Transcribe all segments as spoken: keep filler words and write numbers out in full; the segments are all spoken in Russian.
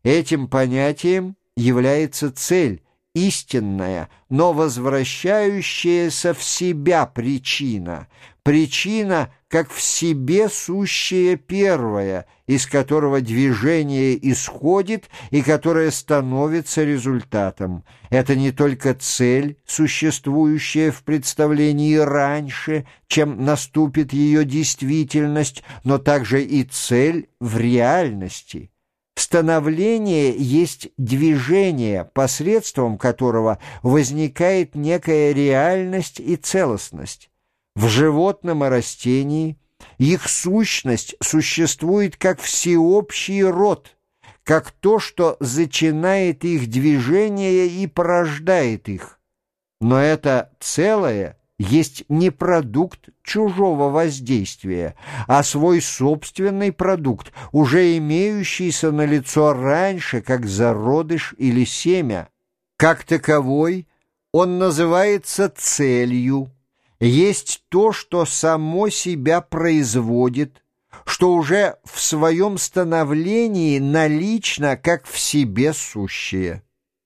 Этим понятием является цель, истинная, но возвращающаяся в себя причина, причина, как в себе сущее первое, из которого движение исходит и которое становится результатом. Это не только цель, существующая в представлении раньше, чем наступит ее действительность, но также и цель в реальности. Становление есть движение, посредством которого возникает некая реальность и целостность. В животном и растении их сущность существует как всеобщий род, как то, что зачинает их движение и порождает их. Но это целое есть не продукт чужого воздействия, а свой собственный продукт, уже имеющийся налицо раньше, как зародыш или семя. Как таковой он называется целью, есть то, что само себя производит, что уже в своем становлении налично, как в себе сущее.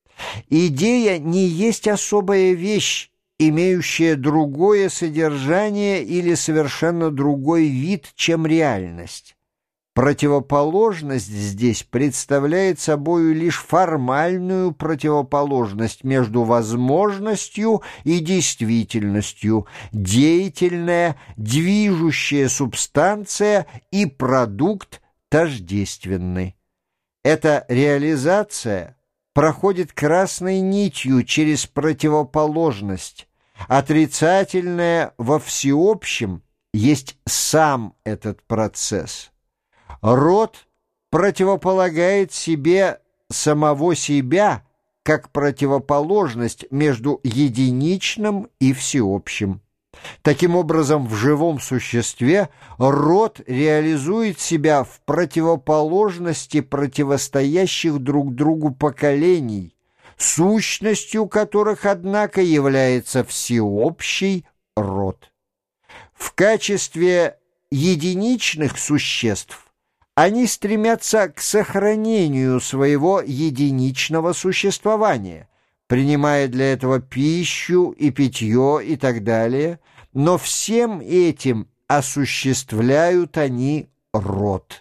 Идея не есть особая вещь, имеющая другое содержание или совершенно другой вид, чем реальность. Противоположность здесь представляет собою лишь формальную противоположность между возможностью и действительностью, деятельная, движущая субстанция и продукт тождественный. Эта реализация проходит красной нитью через противоположность. Отрицательное во всеобщем есть сам этот процесс. Род противополагает себе самого себя как противоположность между единичным и всеобщим. Таким образом, в живом существе род реализует себя в противоположности противостоящих друг другу поколений, сущностью которых, однако, является всеобщий род. В качестве единичных существ они стремятся к сохранению своего единичного существования, принимая для этого пищу и питье и так далее, но всем этим осуществляют они род.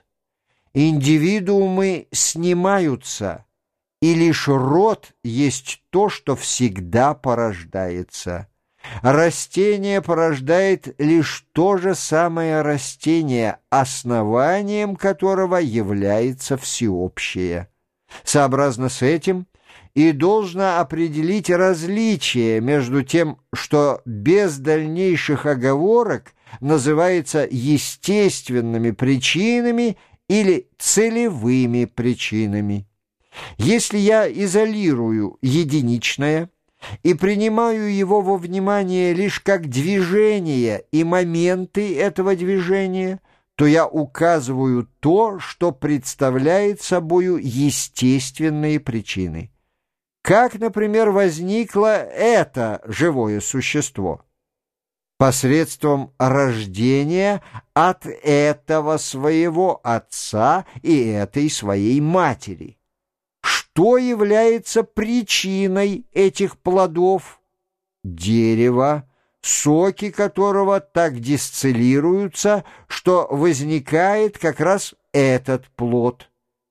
Индивидуумы снимаются, и лишь род есть то, что всегда порождается. Растение порождает лишь то же самое растение, основанием которого является всеобщее. Сообразно с этим и должно определить различие между тем, что без дальнейших оговорок называется естественными причинами или целевыми причинами. Если я изолирую единичное и принимаю его во внимание лишь как движение и моменты этого движения, то я указываю то, что представляет собою естественные причины. Как, например, возникло это живое существо? Посредством рождения от этого своего отца и этой своей матери. Что является причиной этих плодов? Дерево, соки которого так дистиллируются, что возникает как раз этот плод.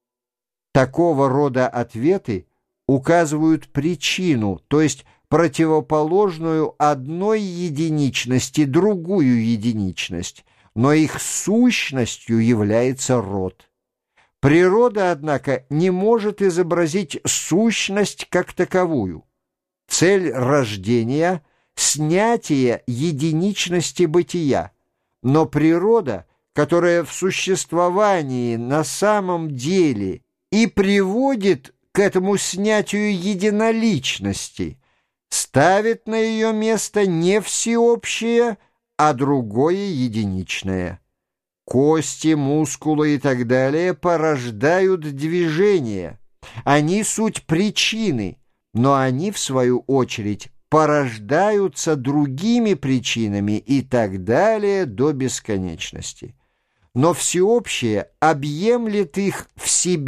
Такого рода ответы указывают причину, то есть противоположную одной единичности другую единичность, но их сущностью является род. Природа, однако, не может изобразить сущность как таковую. Цель рождения — снятие единичности бытия, но природа, которая в существовании на самом деле и приводит к этому снятию единоличности, ставит на ее место не всеобщее, а другое единичное. Кости, мускулы и так далее порождают движение. Они суть причины, но они, в свою очередь, порождаются другими причинами и так далее до бесконечности. Но всеобщее объемлет их в себе,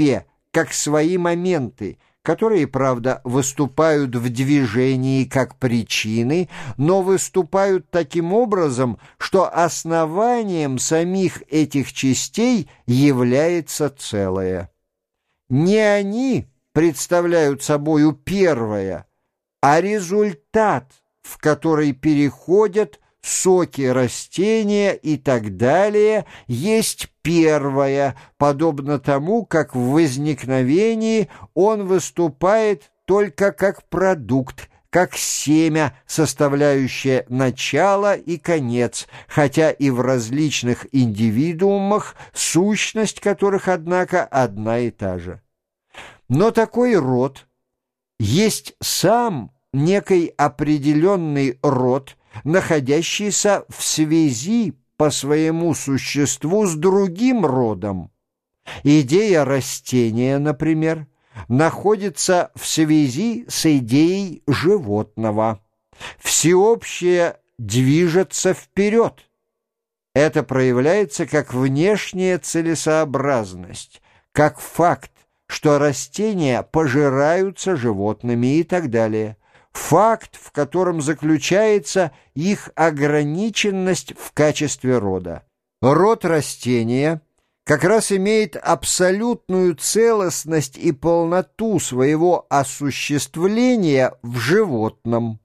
как свои моменты, которые, правда, выступают в движении как причины, но выступают таким образом, что основанием самих этих частей является целое. Не они представляют собою первое, а результат, в который переходят соки растения и так далее, есть первое, подобно тому, как в возникновении он выступает только как продукт, как семя, составляющее начало и конец, хотя и в различных индивидуумах, сущность которых, однако, одна и та же. Но такой род есть сам некий определенный род, находящийся в связи по своему существу с другим родом. Идея растения, например, находится в связи с идеей животного. Всеобщее движется вперед. Это проявляется как внешняя целесообразность, как факт, что растения пожираются животными и так далее. Факт, в котором заключается их ограниченность в качестве рода. Род растения как раз имеет абсолютную целостность и полноту своего осуществления в животном.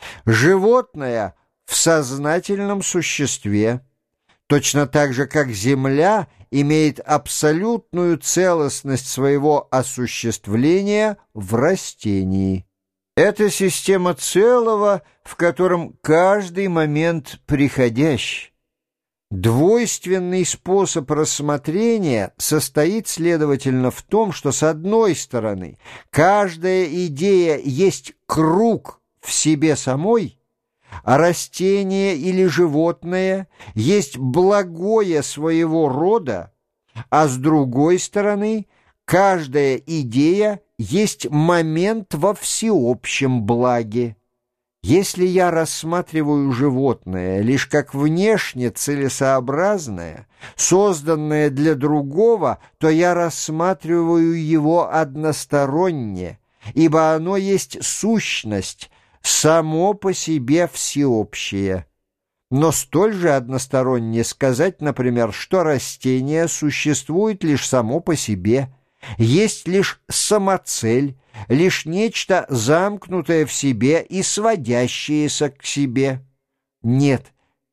Животное в сознательном существе, точно так же, как земля имеет абсолютную целостность своего осуществления в растении. Это система целого, в котором каждый момент приходящий. Двойственный способ рассмотрения состоит, следовательно, в том, что, с одной стороны, каждая идея есть круг в себе самой, а растение или животное есть благое своего рода, а с другой стороны, каждая идея есть момент во всеобщем благе. Если я рассматриваю животное лишь как внешне целесообразное, созданное для другого, то я рассматриваю его односторонне, ибо оно есть сущность, само по себе всеобщее. Но столь же односторонне сказать, например, что растение существует лишь само по себе, есть лишь самоцель, лишь нечто замкнутое в себе и сводящееся к себе. Нет,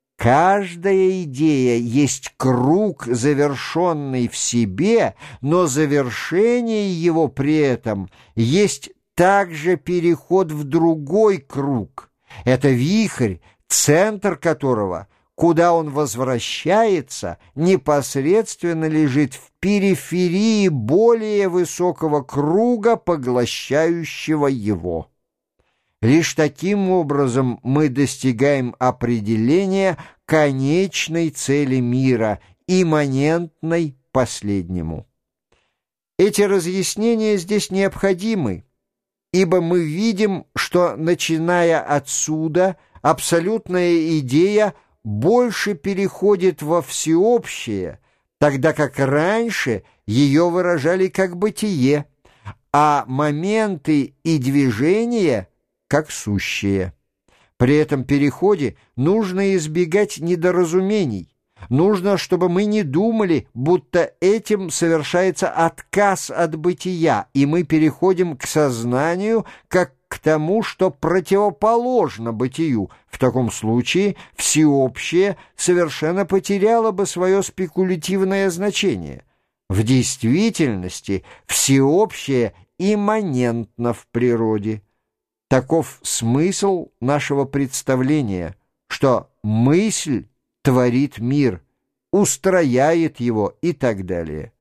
каждая идея есть круг, завершенный в себе, но завершение его при этом есть также переход в другой круг. Это вихрь, центр которого, куда он возвращается, непосредственно лежит в периферии более высокого круга, поглощающего его. Лишь таким образом мы достигаем определения конечной цели мира, имманентной последнему. Эти разъяснения здесь необходимы, ибо мы видим, что, начиная отсюда, абсолютная идея больше переходит во всеобщее, тогда как раньше ее выражали как бытие, а моменты и движения как сущие. При этом переходе нужно избегать недоразумений. Нужно, чтобы мы не думали, будто этим совершается отказ от бытия, и мы переходим к сознанию как к тому, что противоположно бытию. В таком случае всеобщее совершенно потеряло бы свое спекулятивное значение. В действительности всеобщее имманентно в природе. Таков смысл нашего представления, что мысль творит мир, устрояет его и так далее.